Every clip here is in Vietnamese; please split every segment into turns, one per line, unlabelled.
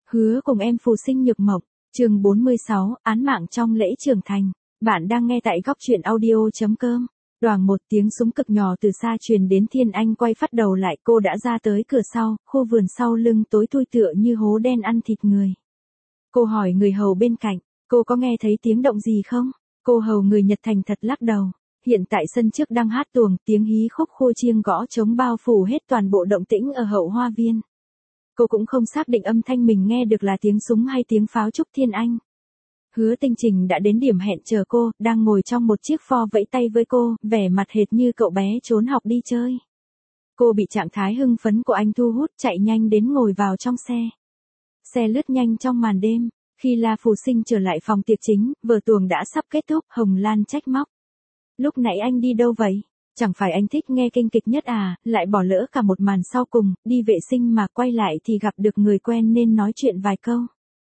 Hứa cùng em Phù Sinh Nhược Mộng, chương 46, án mạng trong lễ trưởng thành. Bạn đang nghe tại góc truyện audio.com. Đoàng một tiếng súng cực nhỏ từ xa truyền đến. Thiên Anh quay phát đầu lại, cô đã ra tới cửa sau, khu vườn sau lưng tối thui tựa như hố đen ăn thịt người. Cô hỏi người hầu bên cạnh, cô có nghe thấy tiếng động gì không? Cô hầu người Nhật thành thật lắc đầu. Hiện tại sân trước đang hát tuồng, tiếng hí khúc khua chiêng gõ trống bao phủ hết toàn bộ động tĩnh ở hậu hoa viên. Cô cũng không xác định âm thanh mình nghe được là tiếng súng hay tiếng pháo chúc Thiên Anh. Hứa Tinh Trình đã đến điểm hẹn chờ cô, đang ngồi trong một chiếc Ford vẫy tay với cô, vẻ mặt hệt như cậu bé trốn học đi chơi. Cô bị trạng thái hưng phấn của anh thu hút, chạy nhanh đến ngồi vào trong xe. Xe lướt nhanh trong màn đêm, khi La Phù Sinh trở lại phòng tiệc chính, vở tuồng đã sắp kết thúc. Hồng Lan trách móc. Lúc nãy anh đi đâu vậy? Chẳng phải anh thích nghe kinh kịch nhất à, lại bỏ lỡ cả một màn sau cùng, đi vệ sinh mà quay lại thì gặp được người quen nên nói chuyện vài câu.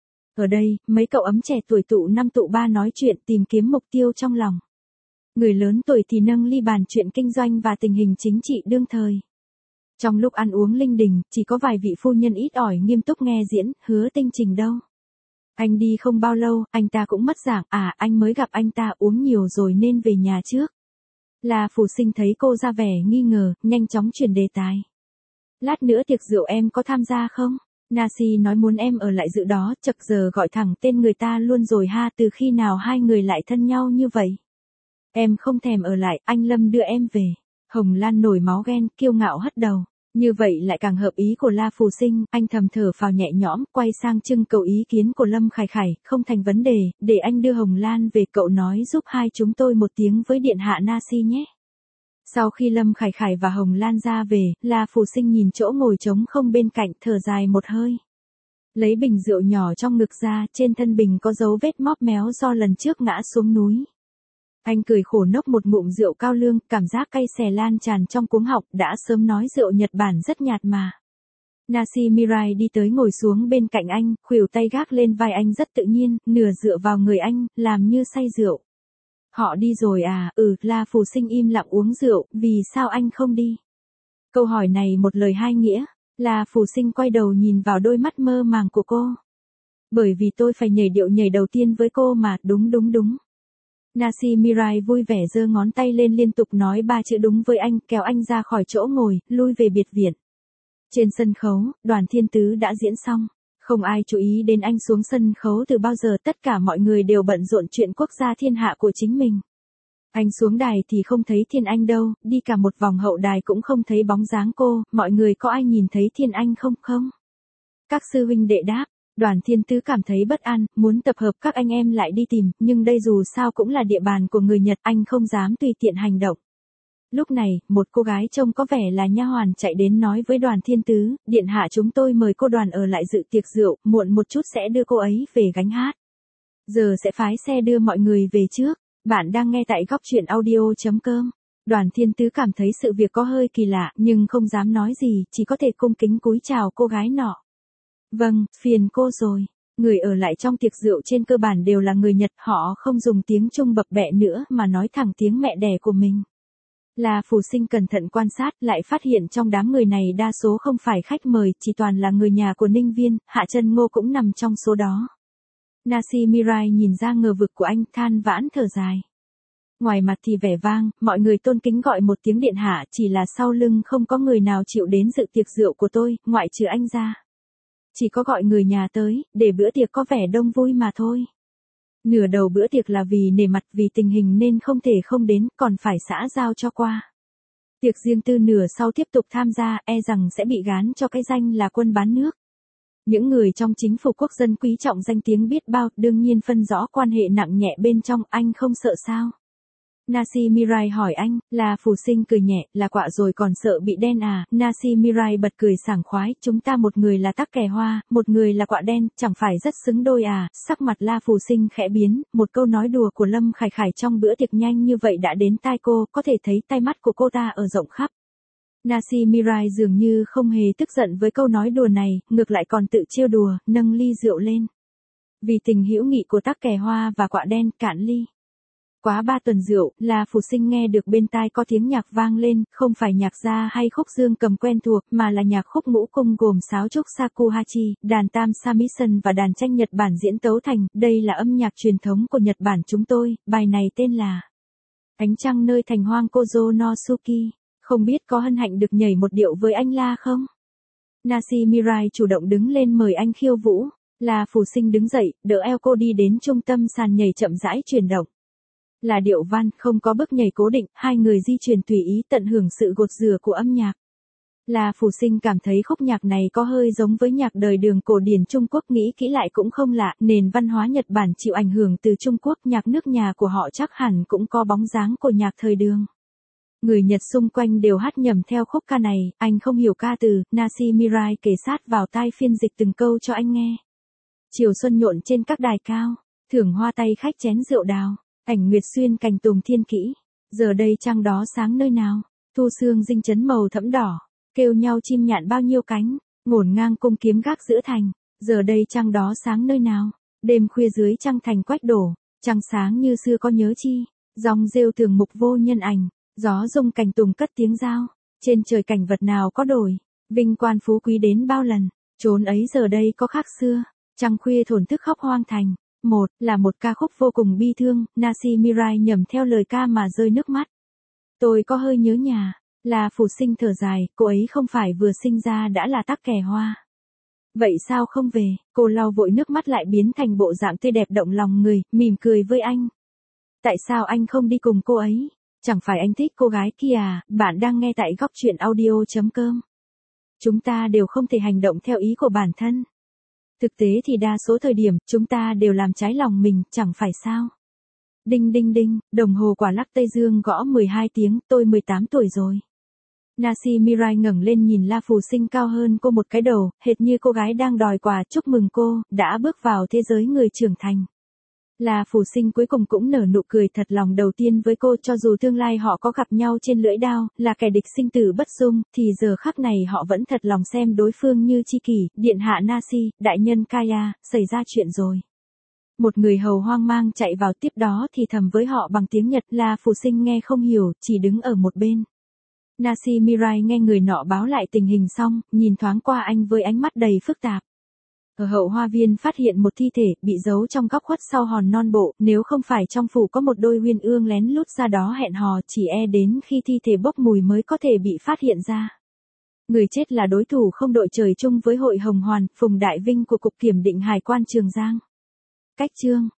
Ở đây, mấy cậu ấm trẻ tuổi tụ năm tụ ba nói chuyện tìm kiếm mục tiêu trong lòng. Người lớn tuổi thì nâng ly bàn chuyện kinh doanh và tình hình chính trị đương thời. Trong lúc ăn uống linh đình, chỉ có vài vị phu nhân ít ỏi nghiêm túc nghe diễn. Hứa Tinh Trình đâu? Anh đi không bao lâu, anh ta cũng mất dạng. À, anh mới gặp anh ta, uống nhiều rồi nên về nhà trước. La Phù Sinh thấy cô ra vẻ nghi ngờ, nhanh chóng chuyển đề tài. Lát nữa tiệc rượu em có tham gia không? Nasi nói muốn em ở lại dự đó, chậc giờ gọi thẳng tên người ta luôn rồi ha, từ khi nào hai người lại thân nhau như vậy? Em không thèm ở lại, anh Lâm đưa em về. Hồng Lan nổi máu ghen, kiêu ngạo hất đầu. Như vậy lại càng hợp ý của La Phù Sinh, anh thầm thở phào nhẹ nhõm, quay sang trưng cầu ý kiến của Lâm Khải Khải, không thành vấn đề, để anh đưa Hồng Lan về, cậu nói giúp hai chúng tôi một tiếng với điện hạ Nasi nhé. Sau khi Lâm Khải Khải và Hồng Lan ra về, La Phù Sinh nhìn chỗ ngồi trống không bên cạnh, thở dài một hơi. Lấy bình rượu nhỏ trong ngực ra, trên thân bình có dấu vết móp méo do lần trước ngã xuống núi. Anh cười khổ nốc một ngụm rượu cao lương, cảm giác cay xè lan tràn trong cuống họng, đã sớm nói rượu Nhật Bản rất nhạt mà. Nasi Mirai đi tới ngồi xuống bên cạnh anh, khuỷu tay gác lên vai anh rất tự nhiên, nửa dựa vào người anh, làm như say rượu. Họ đi rồi à? La Phù Sinh im lặng uống rượu, vì sao anh không đi? Câu hỏi này một lời hai nghĩa. La Phù Sinh quay đầu nhìn vào đôi mắt mơ màng của cô. Bởi vì tôi phải nhảy điệu nhảy đầu tiên với cô mà, đúng. Nasi Mirai vui vẻ giơ ngón tay lên liên tục nói ba chữ đúng với anh, kéo anh ra khỏi chỗ ngồi, lui về biệt viện. Trên sân khấu, Đoàn Thiên Tứ đã diễn xong. Không ai chú ý đến anh xuống sân khấu từ bao giờ, tất cả mọi người đều bận rộn chuyện quốc gia thiên hạ của chính mình. Anh xuống đài thì không thấy Thiên Anh đâu, đi cả một vòng hậu đài cũng không thấy bóng dáng cô, mọi người có ai nhìn thấy Thiên Anh không? Các sư huynh đệ đáp. Đoàn Thiên Tứ cảm thấy bất an, muốn tập hợp các anh em lại đi tìm, nhưng đây dù sao cũng là địa bàn của người Nhật, anh không dám tùy tiện hành động. Lúc này, một cô gái trông có vẻ là nha hoàn chạy đến nói với Đoàn Thiên Tứ, điện hạ chúng tôi mời cô Đoàn ở lại dự tiệc rượu, muộn một chút sẽ đưa cô ấy về gánh hát. Giờ sẽ phái xe đưa mọi người về trước. Bạn đang nghe tại góc truyện audio.com. Đoàn Thiên Tứ cảm thấy sự việc có hơi kỳ lạ, nhưng không dám nói gì, chỉ có thể cung kính cúi chào cô gái nọ. Vâng, phiền cô rồi. Người ở lại trong tiệc rượu trên cơ bản đều là người Nhật, họ không dùng tiếng Trung bập bẹ nữa mà nói thẳng tiếng mẹ đẻ của mình. La Phù Sinh cẩn thận quan sát, lại phát hiện trong đám người này đa số không phải khách mời, chỉ toàn là người nhà của Ninh Viên, Hạ Chân Ngô cũng nằm trong số đó. Nasi Mirai nhìn ra ngờ vực của anh, than vãn thở dài. Ngoài mặt thì vẻ vang, mọi người tôn kính gọi một tiếng điện hạ, chỉ là sau lưng không có người nào chịu đến dự tiệc rượu của tôi, ngoại trừ anh ra. Chỉ có gọi người nhà tới, để bữa tiệc có vẻ đông vui mà thôi. Nửa đầu bữa tiệc là vì nể mặt vì tình hình nên không thể không đến, còn phải xã giao cho qua. Tiệc riêng tư nửa sau tiếp tục tham gia, e rằng sẽ bị gán cho cái danh là quân bán nước. Những người trong chính phủ quốc dân quý trọng danh tiếng biết bao, đương nhiên phân rõ quan hệ nặng nhẹ bên trong, anh không sợ sao? Nasi Mirai hỏi anh, La Phù Sinh cười nhẹ, là quạ rồi còn sợ bị đen à? Nasi Mirai bật cười sảng khoái, chúng ta một người là tắc kè hoa, một người là quạ đen, chẳng phải rất xứng đôi à? Sắc mặt La Phù Sinh khẽ biến, một câu nói đùa của Lâm Khải Khải trong bữa tiệc nhanh như vậy đã đến tai cô, có thể thấy tai mắt của cô ta ở rộng khắp. Nasi Mirai dường như không hề tức giận với câu nói đùa này, ngược lại còn tự trêu đùa, nâng ly rượu lên. Vì tình hữu nghị của tắc kè hoa và quạ đen, cạn ly. Quá 3 tuần rượu, La Phủ Sinh nghe được bên tai có tiếng nhạc vang lên, không phải nhạc gia hay khúc dương cầm quen thuộc, mà là nhạc khúc ngũ cung gồm sáo trúc shakuhachi, đàn tam samisen và đàn tranh Nhật Bản diễn tấu thành. Đây là âm nhạc truyền thống của Nhật Bản chúng tôi, bài này tên là Ánh trăng nơi thành hoang Kozo no Suki. Không biết có hân hạnh được nhảy một điệu với anh La không? Nashi Mirai chủ động đứng lên mời anh khiêu vũ. La Phủ Sinh đứng dậy, đỡ eo cô đi đến trung tâm sàn nhảy chậm rãi chuyển động. Là điệu văn, không có bước nhảy cố định, hai người di chuyển tùy ý tận hưởng sự gột rửa của âm nhạc. La Phủ Sinh cảm thấy khúc nhạc này có hơi giống với nhạc đời Đường cổ điển Trung Quốc, nghĩ kỹ lại cũng không lạ, nền văn hóa Nhật Bản chịu ảnh hưởng từ Trung Quốc, nhạc nước nhà của họ chắc hẳn cũng có bóng dáng của nhạc thời Đường. Người Nhật xung quanh đều hát nhầm theo khúc ca này, anh không hiểu ca từ, Nashi Mirai kề sát vào tai phiên dịch từng câu cho anh nghe. Chiều xuân nhộn trên các đài cao, thưởng hoa tay khách chén rượu đào, ảnh nguyệt xuyên cành tùng thiên kỹ, giờ đây trăng đó sáng nơi nào, thu sương dinh chấn màu thẫm đỏ, kêu nhau chim nhạn bao nhiêu cánh, ngổn ngang cung kiếm gác giữa thành, giờ đây trăng đó sáng nơi nào, đêm khuya dưới trăng thành quách đổ, trăng sáng như xưa có nhớ chi, dòng rêu tường mục vô nhân ảnh, gió rung cành tùng cất tiếng giao, trên trời cảnh vật nào có đổi, vinh quan phú quý đến bao lần, chốn ấy giờ đây có khác xưa. Trăng khuya thổn thức khóc hoang thành. Một là một ca khúc vô cùng bi thương, Nashi Mirai nhầm theo lời ca mà rơi nước mắt. Tôi có hơi nhớ nhà. La Phủ Sinh thở dài, cô ấy không phải vừa sinh ra đã là tắc kè hoa. Vậy sao không về? Cô lau vội nước mắt lại biến thành bộ dạng tươi đẹp động lòng người, mỉm cười với anh. Tại sao anh không đi cùng cô ấy? Chẳng phải anh thích cô gái kia à? Bạn đang nghe tại góc truyện audio.com. Chúng ta đều không thể hành động theo ý của bản thân. Thực tế thì đa số thời điểm, chúng ta đều làm trái lòng mình, chẳng phải sao? Đinh đinh đinh, đồng hồ quả lắc Tây Dương gõ 12 tiếng, tôi 18 tuổi rồi. Nashi Mirai ngẩng lên nhìn La Phủ Sinh cao hơn cô một cái đầu, hệt như cô gái đang đòi quà, chúc mừng cô, đã bước vào thế giới người trưởng thành. La Phủ Sinh cuối cùng cũng nở nụ cười thật lòng đầu tiên với cô, cho dù tương lai họ có gặp nhau trên lưỡi đao, là kẻ địch sinh tử bất dung, thì giờ khắc này họ vẫn thật lòng xem đối phương như tri kỷ. Điện hạ Nashi, đại nhân Kaya, xảy ra chuyện rồi. Một người hầu hoang mang chạy vào, tiếp đó thì thầm với họ bằng tiếng Nhật. La Phủ Sinh nghe không hiểu, chỉ đứng ở một bên. Nashi Mirai nghe người nọ báo lại tình hình xong, nhìn thoáng qua anh với ánh mắt đầy phức tạp. Ở hậu hoa viên phát hiện một thi thể, bị giấu trong góc khuất sau hòn non bộ, nếu không phải trong phủ có một đôi uyên ương lén lút ra đó hẹn hò, chỉ e đến khi thi thể bốc mùi mới có thể bị phát hiện ra. Người chết là đối thủ không đội trời chung với Hội Hồng Hoàn, Phùng Đại Vinh của Cục Kiểm định Hải quan Trường Giang. Cách chương